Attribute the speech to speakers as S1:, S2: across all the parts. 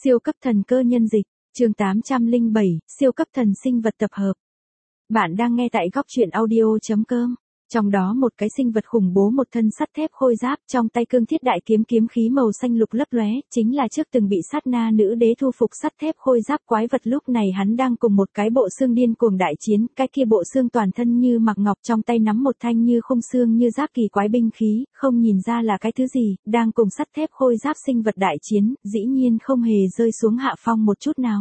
S1: Siêu cấp thần cơ nhân dịch, chương 807, siêu cấp thần sinh vật tập hợp. Bạn đang nghe tại góc truyện audio.com. Trong đó một cái sinh vật khủng bố một thân sắt thép khôi giáp, trong tay cương thiết đại kiếm kiếm khí màu xanh lục lấp lóe, chính là trước từng bị sát na nữ đế thu phục sắt thép khôi giáp quái vật. Lúc này hắn đang cùng một cái bộ xương điên cuồng đại chiến, cái kia bộ xương toàn thân như mặc ngọc, trong tay nắm một thanh như khung xương như giáp kỳ quái binh khí, không nhìn ra là cái thứ gì, đang cùng sắt thép khôi giáp sinh vật đại chiến, dĩ nhiên không hề rơi xuống hạ phong một chút nào.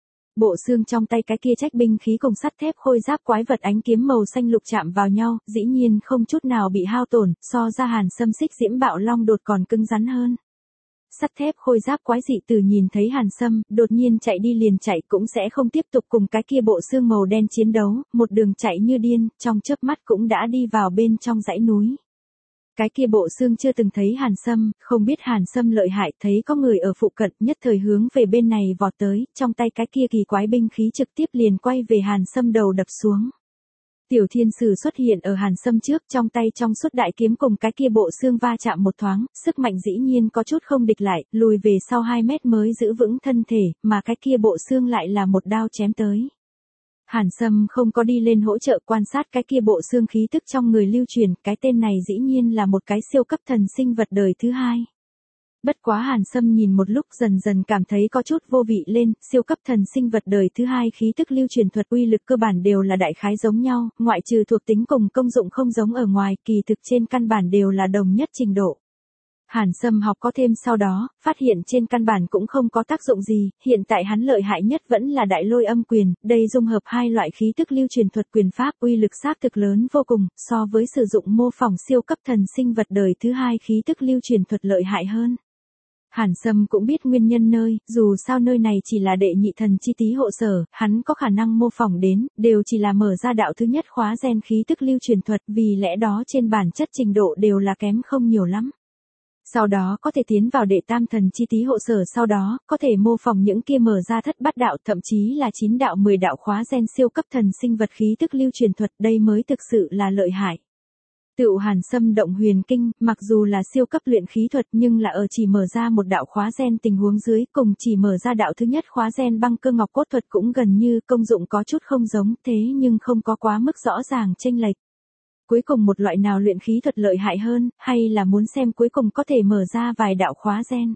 S1: Bộ xương trong tay cái kia trách binh khí cùng sắt thép khôi giáp quái vật ánh kiếm màu xanh lục chạm vào nhau, dĩ nhiên không chút nào bị hao tổn, so ra Hàn Sâm xích diễm bạo long đột còn cứng rắn hơn. Sắt thép khôi giáp quái dị từ nhìn thấy Hàn Sâm, đột nhiên chạy đi liền chạy, cũng sẽ không tiếp tục cùng cái kia bộ xương màu đen chiến đấu, một đường chạy như điên, trong chớp mắt cũng đã đi vào bên trong dãy núi. Cái kia bộ xương chưa từng thấy Hàn Sâm, không biết Hàn Sâm lợi hại, thấy có người ở phụ cận, nhất thời hướng về bên này vọt tới, trong tay cái kia kỳ quái binh khí trực tiếp liền quay về Hàn Sâm đầu đập xuống. Tiểu thiên sử xuất hiện ở Hàn Sâm trước, trong tay trong suốt đại kiếm cùng cái kia bộ xương va chạm một thoáng, sức mạnh dĩ nhiên có chút không địch lại, lùi về sau 2 mét mới giữ vững thân thể, mà cái kia bộ xương lại là một đao chém tới. Hàn Sâm không có đi lên hỗ trợ, quan sát cái kia bộ xương khí tức trong người lưu truyền, cái tên này dĩ nhiên là một cái siêu cấp thần sinh vật đời thứ hai. Bất quá Hàn Sâm nhìn một lúc dần dần cảm thấy có chút vô vị lên, siêu cấp thần sinh vật đời thứ hai khí tức lưu truyền thuật uy lực cơ bản đều là đại khái giống nhau, ngoại trừ thuộc tính cùng công dụng không giống ở ngoài, kỳ thực trên căn bản đều là đồng nhất trình độ. Hàn Sâm học có thêm sau đó, phát hiện trên căn bản cũng không có tác dụng gì, hiện tại hắn lợi hại nhất vẫn là đại lôi âm quyền, đây dung hợp hai loại khí tức lưu truyền thuật quyền pháp, uy lực xác thực lớn vô cùng, so với sử dụng mô phỏng siêu cấp thần sinh vật đời thứ hai khí tức lưu truyền thuật lợi hại hơn. Hàn Sâm cũng biết nguyên nhân nơi, dù sao nơi này chỉ là đệ nhị thần chi tí hộ sở, hắn có khả năng mô phỏng đến, đều chỉ là mở ra đạo thứ nhất khóa gen khí tức lưu truyền thuật, vì lẽ đó trên bản chất trình độ đều là kém không nhiều lắm. Sau đó có thể tiến vào đệ tam thần chi tí hộ sở, sau đó có thể mô phỏng những kia mở ra thất bát đạo, thậm chí là 9 đạo 10 đạo khóa gen siêu cấp thần sinh vật khí tức lưu truyền thuật, đây mới thực sự là lợi hại. Tựu Hàn Sâm động huyền kinh, mặc dù là siêu cấp luyện khí thuật nhưng là ở chỉ mở ra một đạo khóa gen tình huống dưới, cùng chỉ mở ra đạo thứ nhất khóa gen băng cơ ngọc cốt thuật cũng gần như công dụng có chút không giống, thế nhưng không có quá mức rõ ràng chênh lệch. Cuối cùng một loại nào luyện khí thuật lợi hại hơn, hay là muốn xem cuối cùng có thể mở ra vài đạo khóa gen.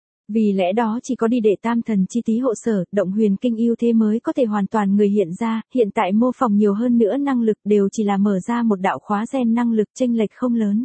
S1: Vì lẽ đó chỉ có đi đệ tam thần chi tí hộ sở, động huyền kinh ưu thế mới có thể hoàn toàn người hiện ra, hiện tại mô phỏng nhiều hơn nữa năng lực đều chỉ là mở ra một đạo khóa gen, năng lực chênh lệch không lớn.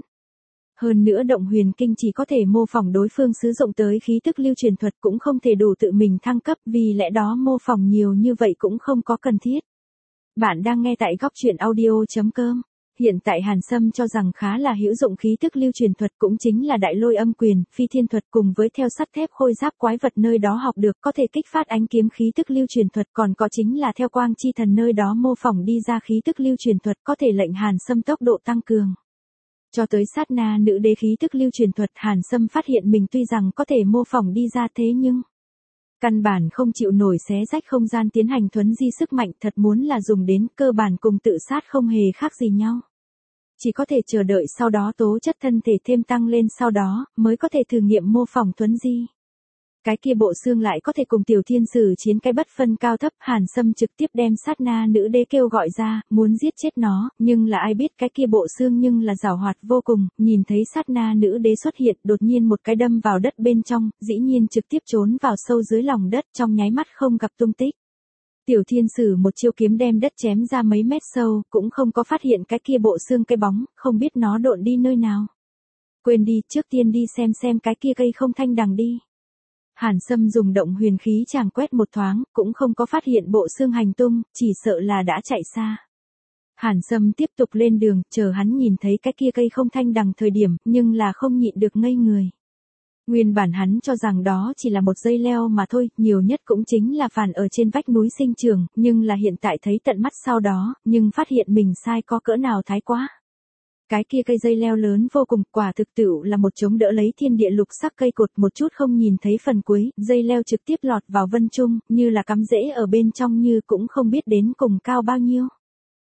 S1: Hơn nữa động huyền kinh chỉ có thể mô phỏng đối phương sử dụng tới khí tức lưu truyền thuật, cũng không thể đủ tự mình thăng cấp, vì lẽ đó mô phỏng nhiều như vậy cũng không có cần thiết. Bạn đang nghe tại góc truyện audio.com. Hiện tại Hàn Sâm cho rằng khá là hữu dụng khí tức lưu truyền thuật cũng chính là đại lôi âm quyền, phi thiên thuật cùng với theo sắt thép khôi giáp quái vật nơi đó học được có thể kích phát ánh kiếm khí tức lưu truyền thuật, còn có chính là theo quang chi thần nơi đó mô phỏng đi ra khí tức lưu truyền thuật có thể lệnh Hàn Sâm tốc độ tăng cường. Cho tới sát na nữ đế khí tức lưu truyền thuật, Hàn Sâm phát hiện mình tuy rằng có thể mô phỏng đi ra thế nhưng căn bản không chịu nổi xé rách không gian tiến hành thuấn di sức mạnh, thật muốn là dùng đến cơ bản cùng tự sát không hề khác gì nhau. Chỉ có thể chờ đợi sau đó tố chất thân thể thêm tăng lên sau đó, mới có thể thử nghiệm mô phỏng thuấn di. Cái kia bộ xương lại có thể cùng tiểu thiên sử chiến cái bất phân cao thấp, Hàn Sâm trực tiếp đem sát na nữ đế kêu gọi ra, muốn giết chết nó, nhưng là ai biết cái kia bộ xương nhưng là giảo hoạt vô cùng, nhìn thấy sát na nữ đế xuất hiện, đột nhiên một cái đâm vào đất bên trong, dĩ nhiên trực tiếp trốn vào sâu dưới lòng đất, trong nháy mắt không gặp tung tích. Tiểu thiên sử một chiêu kiếm đem đất chém ra mấy mét sâu, cũng không có phát hiện cái kia bộ xương cái bóng, không biết nó độn đi nơi nào. Quên đi, trước tiên đi xem cái kia cây không thanh đằng đi. Hàn Sâm dùng động huyền khí chàng quét một thoáng, cũng không có phát hiện bộ xương hành tung, chỉ sợ là đã chạy xa. Hàn Sâm tiếp tục lên đường, chờ hắn nhìn thấy cái kia cây không thanh đằng thời điểm, nhưng là không nhịn được ngây người. Nguyên bản hắn cho rằng đó chỉ là một dây leo mà thôi, nhiều nhất cũng chính là phản ở trên vách núi sinh trưởng, nhưng là hiện tại thấy tận mắt sau đó, nhưng phát hiện mình sai có cỡ nào thái quá. Cái kia cây dây leo lớn vô cùng, quả thực tựu là một chống đỡ lấy thiên địa lục sắc cây cột, một chút không nhìn thấy phần cuối, dây leo trực tiếp lọt vào vân trung, như là cắm rễ ở bên trong, như cũng không biết đến cùng cao bao nhiêu.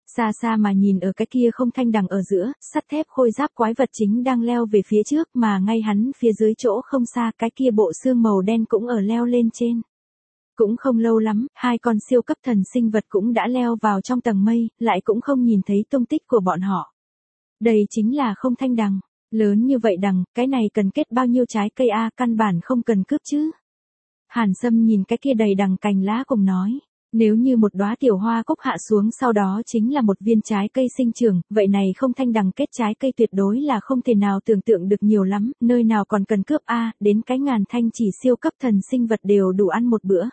S1: Xa xa mà nhìn ở cái kia không thanh đằng ở giữa, sắt thép khôi giáp quái vật chính đang leo về phía trước mà ngay hắn phía dưới chỗ không xa cái kia bộ xương màu đen cũng ở leo lên trên. Cũng không lâu lắm, hai con siêu cấp thần sinh vật cũng đã leo vào trong tầng mây, lại cũng không nhìn thấy tung tích của bọn họ. Đây chính là không thanh đằng, lớn như vậy đằng, cái này cần kết bao nhiêu trái cây a, căn bản không cần cướp chứ. Hàn Sâm nhìn cái kia đầy đằng cành lá cùng nói, nếu như một đóa tiểu hoa cúc hạ xuống sau đó chính là một viên trái cây sinh trưởng, vậy này không thanh đằng kết trái cây tuyệt đối là không thể nào tưởng tượng được nhiều lắm, nơi nào còn cần cướp a, đến cái ngàn thanh chỉ siêu cấp thần sinh vật đều đủ ăn một bữa.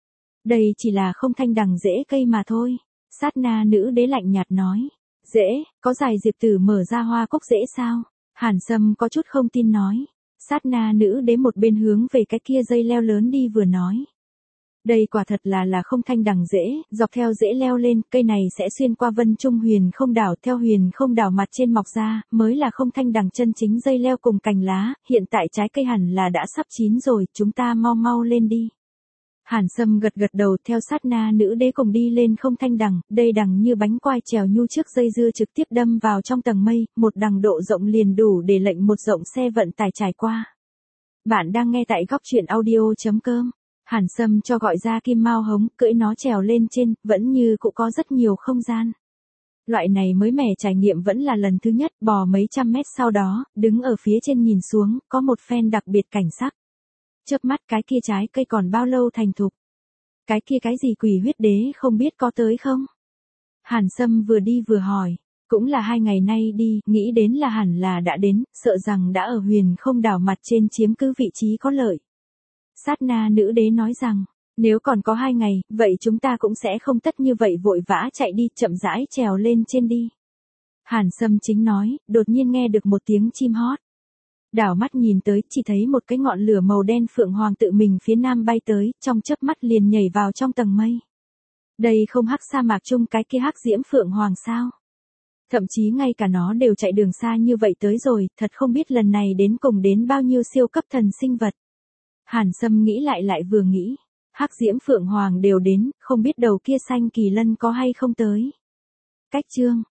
S1: Đây chỉ là không thanh đằng rễ cây mà thôi. Sát na nữ đế lạnh nhạt nói. Rễ, có dài diệp tử mở ra hoa cúc rễ sao? Hàn Sâm có chút không tin nói. Sát na nữ đế một bên hướng về cái kia dây leo lớn đi vừa nói. Đây quả thật là không thanh đằng rễ, dọc theo rễ leo lên, cây này sẽ xuyên qua vân trung huyền không đảo, theo huyền không đảo mặt trên mọc ra, mới là không thanh đằng chân chính dây leo cùng cành lá, hiện tại trái cây hẳn là đã sắp chín rồi, chúng ta mau mau lên đi. Hàn Sâm gật gật đầu theo sát na nữ đế cùng đi lên không thanh đằng, đây đằng như bánh quai trèo nhu trước dây dưa trực tiếp đâm vào trong tầng mây, một đằng độ rộng liền đủ để lệnh một rộng xe vận tải trải qua. Bạn đang nghe tại góc truyện audio.com. Hàn Sâm cho gọi ra Kim Mao Hống, cưỡi nó trèo lên trên, vẫn như cũng có rất nhiều không gian. Loại này mới mẻ trải nghiệm vẫn là lần thứ nhất, bò mấy trăm mét sau đó, đứng ở phía trên nhìn xuống, có một phen đặc biệt cảnh sắc. Chớp mắt cái kia trái cây còn bao lâu thành thục? Cái kia cái gì quỷ huyết đế không biết có tới không? Hàn Sâm vừa đi vừa hỏi, cũng là 2 ngày nay đi, nghĩ đến là hẳn là đã đến, sợ rằng đã ở huyền không đảo mặt trên chiếm cứ vị trí có lợi. Sát na nữ đế nói rằng, nếu còn có 2 ngày, vậy chúng ta cũng sẽ không tất như vậy vội vã chạy đi, chậm rãi trèo lên trên đi. Hàn Sâm chính nói, đột nhiên nghe được một tiếng chim hót. Đảo mắt nhìn tới, chỉ thấy một cái ngọn lửa màu đen phượng hoàng tự mình phía nam bay tới, trong chớp mắt liền nhảy vào trong tầng mây. Đây không hắc sa mạc chung cái kia hắc diễm phượng hoàng sao? Thậm chí ngay cả nó đều chạy đường xa như vậy tới rồi, thật không biết lần này đến cùng đến bao nhiêu siêu cấp thần sinh vật. Hàn Sâm nghĩ lại vừa nghĩ, hắc diễm phượng hoàng đều đến, không biết đầu kia xanh kỳ lân có hay không tới. Cách chương